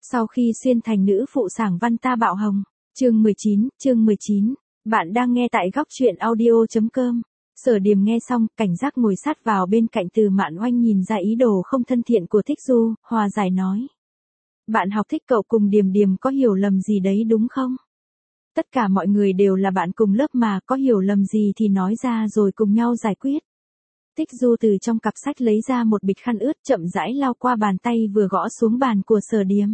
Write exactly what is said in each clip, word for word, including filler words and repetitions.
Sau khi xuyên thành nữ phụ sảng văn ta bạo hồng. Chương mười chín, chương mười chín. Bạn đang nghe tại góc truyện audio chấm com. Sở Điềm nghe xong, cảnh giác ngồi sát vào bên cạnh Từ Mạn Oanh, nhìn ra ý đồ không thân thiện của Thích Du, hòa giải nói. Bạn học thích cậu cùng Điềm Điềm có hiểu lầm gì đấy đúng không? Tất cả mọi người đều là bạn cùng lớp mà, có hiểu lầm gì thì nói ra rồi cùng nhau giải quyết. Thích Du từ trong cặp sách lấy ra một bịch khăn ướt, chậm rãi lau qua bàn tay vừa gõ xuống bàn của Sở Điềm.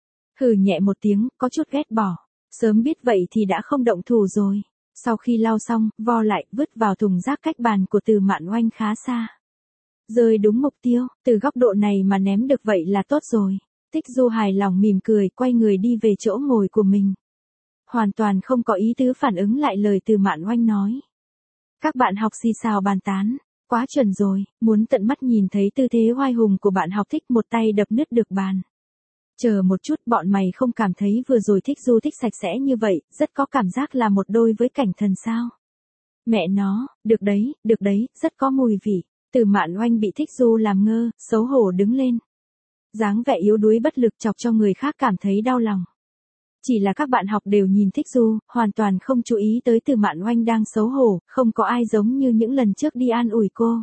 Hừ nhẹ một tiếng, có chút ghét bỏ. Sớm biết vậy thì đã không động thủ rồi. Sau khi lau xong, vo lại, vứt vào thùng rác cách bàn của Từ Mạn Oanh khá xa. Rơi đúng mục tiêu, từ góc độ này mà ném được vậy là tốt rồi. Thích Du hài lòng mỉm cười, quay người đi về chỗ ngồi của mình. Hoàn toàn không có ý tứ phản ứng lại lời Từ Mạn Oanh nói. Các bạn học xì xào bàn tán. Quá chuẩn rồi, muốn tận mắt nhìn thấy tư thế oai hùng của bạn học Thích một tay đập nứt được bàn. Chờ một chút, bọn mày không cảm thấy vừa rồi Thích Du thích sạch sẽ như vậy, rất có cảm giác là một đôi với Cảnh Thần sao? Mẹ nó, được đấy, được đấy, rất có mùi vị. Từ Mạn Oanh bị Thích Du làm ngơ, xấu hổ đứng lên. Dáng vẻ yếu đuối bất lực chọc cho người khác cảm thấy đau lòng. Chỉ là các bạn học đều nhìn Thích Du, hoàn toàn không chú ý tới Từ Mạn Oanh đang xấu hổ, không có ai giống như những lần trước đi an ủi cô.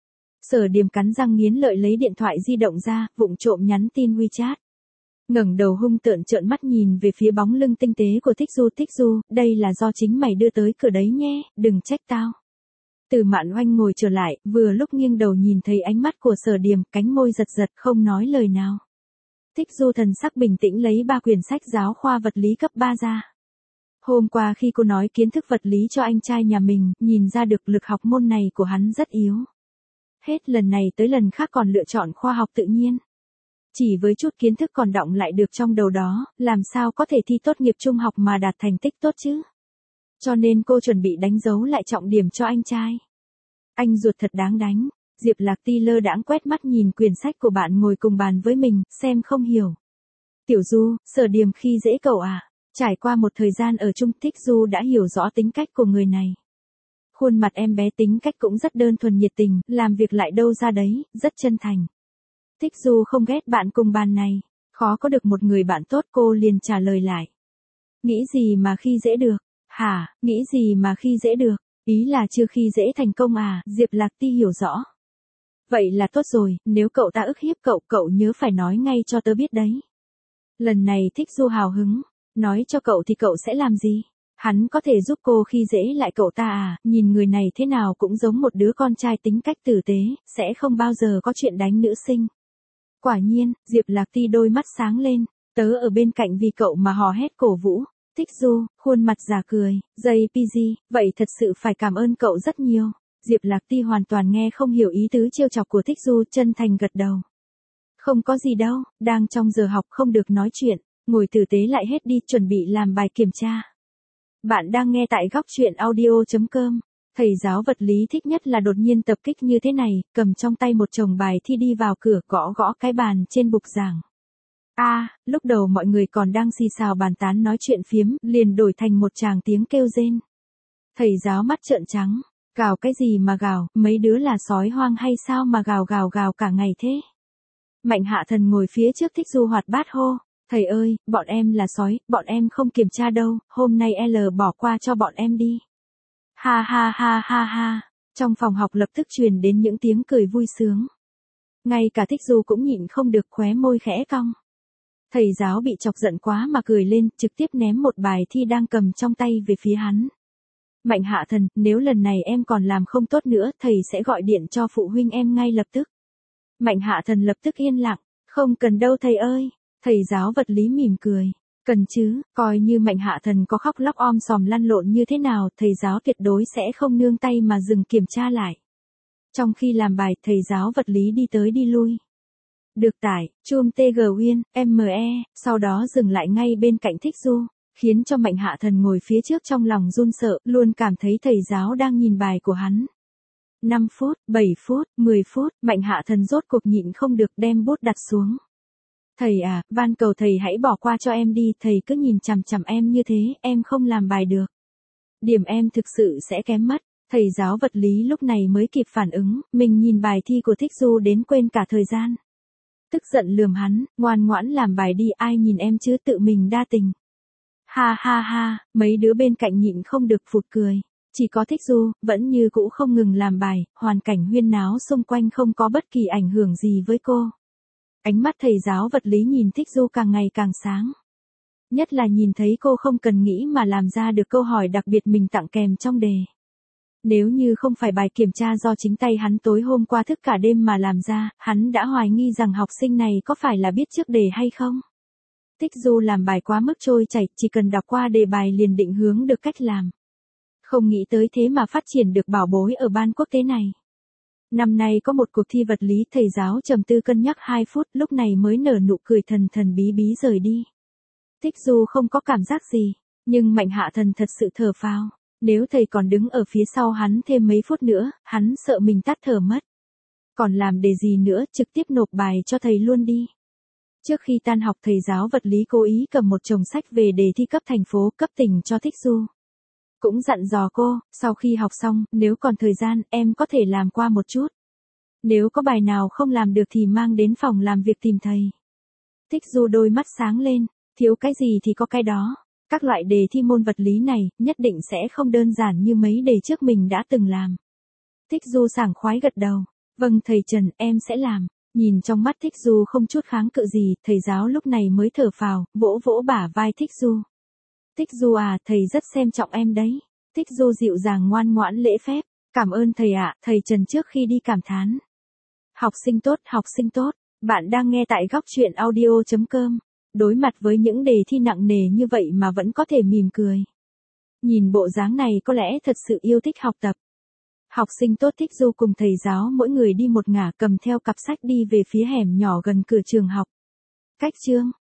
Sở Điềm cắn răng nghiến lợi lấy điện thoại di động ra, vụng trộm nhắn tin WeChat. Ngẩng đầu hung tợn trợn mắt nhìn về phía bóng lưng tinh tế của Thích Du. Thích Du, đây là do chính mày đưa tới cửa đấy nhé, đừng trách tao. Từ Mạn Oanh ngồi trở lại, vừa lúc nghiêng đầu nhìn thấy ánh mắt của Sở Điềm, cánh môi giật giật không nói lời nào. Thích Du thần sắc bình tĩnh lấy ba quyển sách giáo khoa vật lý cấp ba ra. Hôm qua khi cô nói kiến thức vật lý cho anh trai nhà mình, nhìn ra được lực học môn này của hắn rất yếu. Hết lần này tới lần khác còn lựa chọn khoa học tự nhiên. Chỉ với chút kiến thức còn đọng lại được trong đầu đó, làm sao có thể thi tốt nghiệp trung học mà đạt thành tích tốt chứ? Cho nên cô chuẩn bị đánh dấu lại trọng điểm cho anh trai. Anh ruột thật đáng đánh. Diệp Lạc Ti lơ đãng quét mắt nhìn quyển sách của bạn ngồi cùng bàn với mình, xem không hiểu. Tiểu Du, Sở Điềm khi dễ cậu à? Trải qua một thời gian ở chung, Thích Du đã hiểu rõ tính cách của người này. Khuôn mặt em bé tính cách cũng rất đơn thuần nhiệt tình, làm việc lại đâu ra đấy, rất chân thành. Thích Du không ghét bạn cùng bàn này, khó có được một người bạn tốt, cô liền trả lời lại. Nghĩ gì mà khi dễ được? Hả, nghĩ gì mà khi dễ được? Ý là chưa khi dễ thành công à? Diệp Lạc Ti hiểu rõ. Vậy là tốt rồi, nếu cậu ta ức hiếp cậu, cậu nhớ phải nói ngay cho tớ biết đấy. Lần này Thích Du hào hứng, nói cho cậu thì cậu sẽ làm gì? Hắn có thể giúp cô khi dễ lại cậu ta à? Nhìn người này thế nào cũng giống một đứa con trai tính cách tử tế, sẽ không bao giờ có chuyện đánh nữ sinh. Quả nhiên, Diệp Lạc Ti đôi mắt sáng lên, tớ ở bên cạnh vì cậu mà hò hét cổ vũ. Thích Du, khuôn mặt già cười, dây pê giê, vậy thật sự phải cảm ơn cậu rất nhiều. Diệp Lạc Ti hoàn toàn nghe không hiểu ý tứ trêu chọc của Thích Du, chân thành gật đầu. Không có gì đâu, đang trong giờ học không được nói chuyện, ngồi tử tế lại hết đi, chuẩn bị làm bài kiểm tra. Bạn đang nghe tại góc truyện audio chấm com. Thầy giáo vật lý thích nhất là đột nhiên tập kích như thế này, cầm trong tay một chồng bài thi đi vào cửa, gõ gõ cái bàn trên bục giảng. A, à, lúc đầu mọi người còn đang xì xào bàn tán nói chuyện phiếm, liền đổi thành một tràng tiếng kêu rên. Thầy giáo mắt trợn trắng, gào cái gì mà gào, mấy đứa là sói hoang hay sao mà gào gào gào cả ngày thế? Mạnh Hạ Thần ngồi phía trước Thích Du hoạt bát hô, thầy ơi, bọn em là sói, bọn em không kiểm tra đâu, hôm nay L bỏ qua cho bọn em đi. Ha ha ha ha ha, trong phòng học lập tức truyền đến những tiếng cười vui sướng. Ngay cả Thích Du cũng nhịn không được, khóe môi khẽ cong. Thầy giáo bị chọc giận quá mà cười lên, trực tiếp ném một bài thi đang cầm trong tay về phía hắn. Mạnh Hạ Thần, nếu lần này em còn làm không tốt nữa, thầy sẽ gọi điện cho phụ huynh em ngay lập tức. Mạnh Hạ Thần lập tức yên lặng, không cần đâu thầy ơi. Thầy giáo vật lý mỉm cười, cần chứ, coi như Mạnh Hạ Thần có khóc lóc om sòm lăn lộn như thế nào, thầy giáo tuyệt đối sẽ không nương tay mà dừng kiểm tra lại. Trong khi làm bài, thầy giáo vật lý đi tới đi lui. Được tải, chum tê giê Win, em e, sau đó dừng lại ngay bên cạnh Thích Du, khiến cho Mạnh Hạ Thần ngồi phía trước trong lòng run sợ, luôn cảm thấy thầy giáo đang nhìn bài của hắn. năm phút, bảy phút, mười phút, Mạnh Hạ Thần rốt cuộc nhịn không được đem bút đặt xuống. Thầy à, van cầu thầy hãy bỏ qua cho em đi, thầy cứ nhìn chằm chằm em như thế, em không làm bài được. Điểm em thực sự sẽ kém mất. Thầy giáo vật lý lúc này mới kịp phản ứng, mình nhìn bài thi của Thích Du đến quên cả thời gian. Tức giận lườm hắn, ngoan ngoãn làm bài đi, ai nhìn em chứ, tự mình đa tình. Ha ha ha, mấy đứa bên cạnh nhịn không được phụt cười. Chỉ có Thích Du, vẫn như cũ không ngừng làm bài, hoàn cảnh huyên náo xung quanh không có bất kỳ ảnh hưởng gì với cô. Ánh mắt thầy giáo vật lý nhìn Thích Du càng ngày càng sáng. Nhất là nhìn thấy cô không cần nghĩ mà làm ra được câu hỏi đặc biệt mình tặng kèm trong đề. Nếu như không phải bài kiểm tra do chính tay hắn tối hôm qua thức cả đêm mà làm ra, hắn đã hoài nghi rằng học sinh này có phải là biết trước đề hay không. Thích Du làm bài quá mức trôi chảy, chỉ cần đọc qua đề bài liền định hướng được cách làm. Không nghĩ tới thế mà phát triển được bảo bối ở ban quốc tế này. Năm nay có một cuộc thi vật lý, thầy giáo trầm tư cân nhắc hai phút, lúc này mới nở nụ cười thần thần bí bí rời đi. Thích Du không có cảm giác gì, nhưng Mạnh Hạ Thần thật sự thở phào. Nếu thầy còn đứng ở phía sau hắn thêm mấy phút nữa, hắn sợ mình tắt thở mất. Còn làm đề gì nữa, trực tiếp nộp bài cho thầy luôn đi. Trước khi tan học, thầy giáo vật lý cố ý cầm một chồng sách về đề thi cấp thành phố, cấp tỉnh cho Thích Du. Cũng dặn dò cô, sau khi học xong, nếu còn thời gian, em có thể làm qua một chút. Nếu có bài nào không làm được thì mang đến phòng làm việc tìm thầy. Thích Du đôi mắt sáng lên, thiếu cái gì thì có cái đó. Các loại đề thi môn vật lý này, nhất định sẽ không đơn giản như mấy đề trước mình đã từng làm. Thích Du sảng khoái gật đầu. Vâng thầy Trần, em sẽ làm. Nhìn trong mắt Thích Du không chút kháng cự gì, thầy giáo lúc này mới thở phào, vỗ vỗ bả vai Thích Du. Thích Du à, thầy rất xem trọng em đấy. Thích Du dịu dàng ngoan ngoãn lễ phép. Cảm ơn thầy ạ, thầy Trần trước khi đi cảm thán. Học sinh tốt, học sinh tốt. Bạn đang nghe tại góc truyện audio chấm com. Đối mặt với những đề thi nặng nề như vậy mà vẫn có thể mỉm cười. Nhìn bộ dáng này có lẽ thật sự yêu thích học tập. Học sinh tốt Thích Du cùng thầy giáo mỗi người đi một ngả, cầm theo cặp sách đi về phía hẻm nhỏ gần cửa trường học. Cách chương